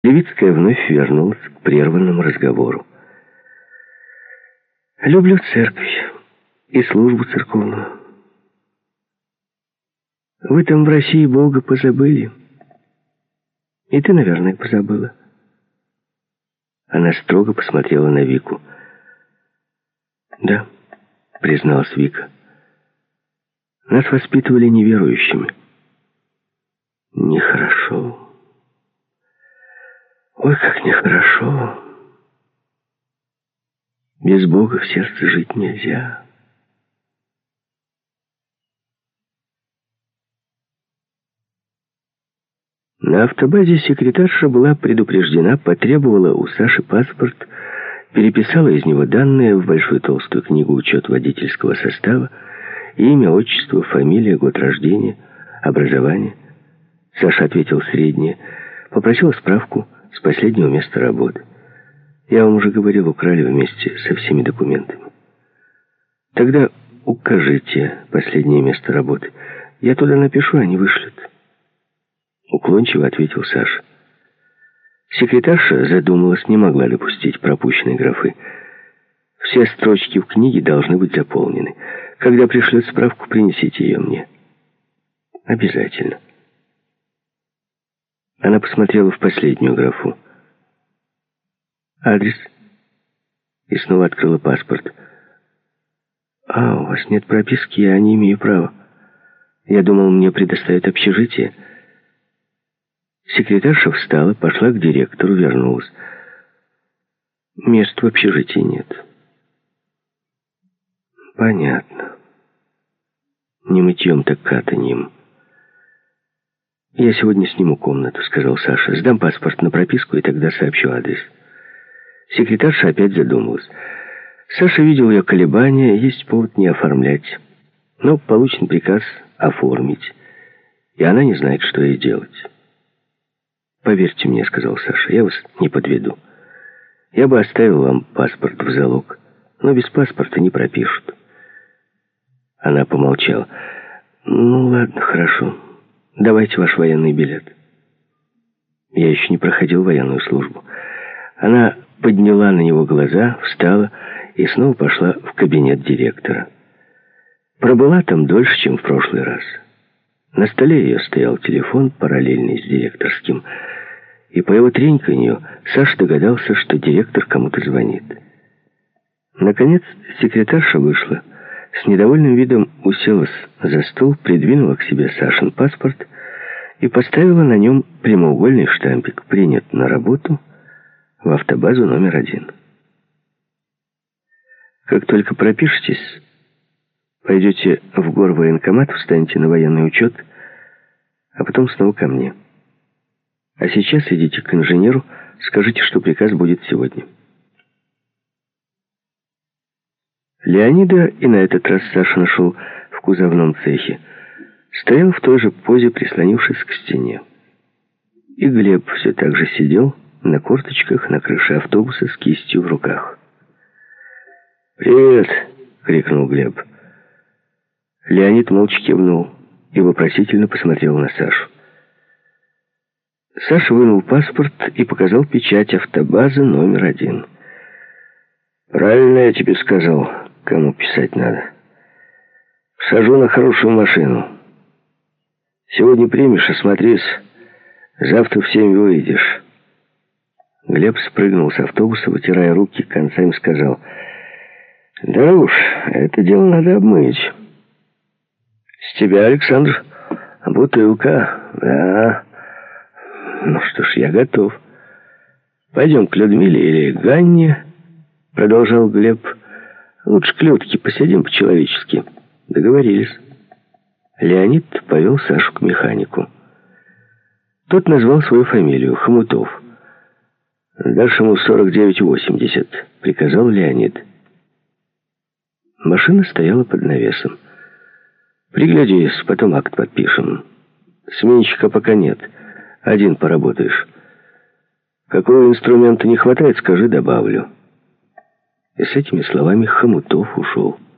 Левицкая вновь вернулась к прерванному разговору. «Люблю церковь и службу церковную. Вы там в России Бога позабыли. И ты, наверное, позабыла». Она строго посмотрела на Вику. «Да», — призналась Вика. «Нас воспитывали неверующими». «Нехорошо. Ой, как нехорошо. Без Бога в сердце жить нельзя». На автобазе секретарша была предупреждена, потребовала у Саши паспорт, переписала из него данные в большую толстую книгу учет водительского состава, имя, отчество, фамилия, год рождения, образование. Саша ответил среднее, попросила справку с последнего места работы. Я вам уже говорил, украли вместе со всеми документами. Тогда укажите последнее место работы. Я туда напишу, они вышлют. Уклончиво ответил Саша. Секретарша задумалась, не могла допустить пропущенной графы. Все строчки в книге должны быть заполнены. Когда пришлет справку, принесите ее мне. Обязательно. Она посмотрела в последнюю графу. Адрес. И снова открыла паспорт. У вас нет прописки, я не имею права. Я думал, мне предоставят общежитие. Секретарша встала, пошла к директору, вернулась. Мест в общежитии нет. Понятно. Не мытьем, так катаньем. Я сегодня сниму комнату, сказал Саша. Сдам паспорт на прописку и тогда сообщу адрес. Секретарша опять задумалась. Саша видел ее колебания, есть повод не оформлять. Но получен приказ оформить. И она не знает, что ей делать. «Поверьте мне», — сказал Саша, — «я вас не подведу. Я бы оставил вам паспорт в залог, но без паспорта не пропишут». Она помолчала. «Ну, ладно, хорошо. Давайте ваш военный билет». Я еще не проходил военную службу. Она подняла на него глаза, встала и снова пошла в кабинет директора. Пробыла там дольше, чем в прошлый раз. На столе ее стоял телефон, параллельный с директорским, и по его треньканью Саша догадался, что директор кому-то звонит. Наконец секретарша вышла, с недовольным видом уселась за стол, придвинула к себе Сашин паспорт и поставила на нем прямоугольный штампик «Принят на работу в автобазу номер 1». Как только пропишетесь, пойдете в горвоенкомат, встанете на военный учет, а потом снова ко мне. А сейчас идите к инженеру, скажите, что приказ будет сегодня. Леонида и на этот раз Саша нашел в кузовном цехе. Стоял в той же позе, прислонившись к стене. И Глеб все так же сидел на корточках на крыше автобуса с кистью в руках. «Привет!» — крикнул Глеб. Леонид молча кивнул и вопросительно посмотрел на Сашу. Саша вынул паспорт и показал печать автобазы номер 1. «Правильно я тебе сказал, кому писать надо. Сажу на хорошую машину. Сегодня примешь, осмотрись. Завтра в 7 выйдешь». Глеб спрыгнул с автобуса, вытирая руки, концами сказал: «Да уж, это дело надо обмыть. С тебя, Александр, бутылка, да. Ну что ж, я готов. Пойдем к Людмиле или Ганне», — продолжал Глеб. «Лучше к Людке посидим по-человечески». Договорились. Леонид повел Сашу к механику. Тот назвал свою фамилию — Хомутов. «Дальше ему 49,80», — приказал Леонид. Машина стояла под навесом. «Приглядись, потом акт подпишем. Сменщика пока нет. Один поработаешь. Какого инструмента не хватает, скажи, добавлю». И с этими словами Хомутов ушел.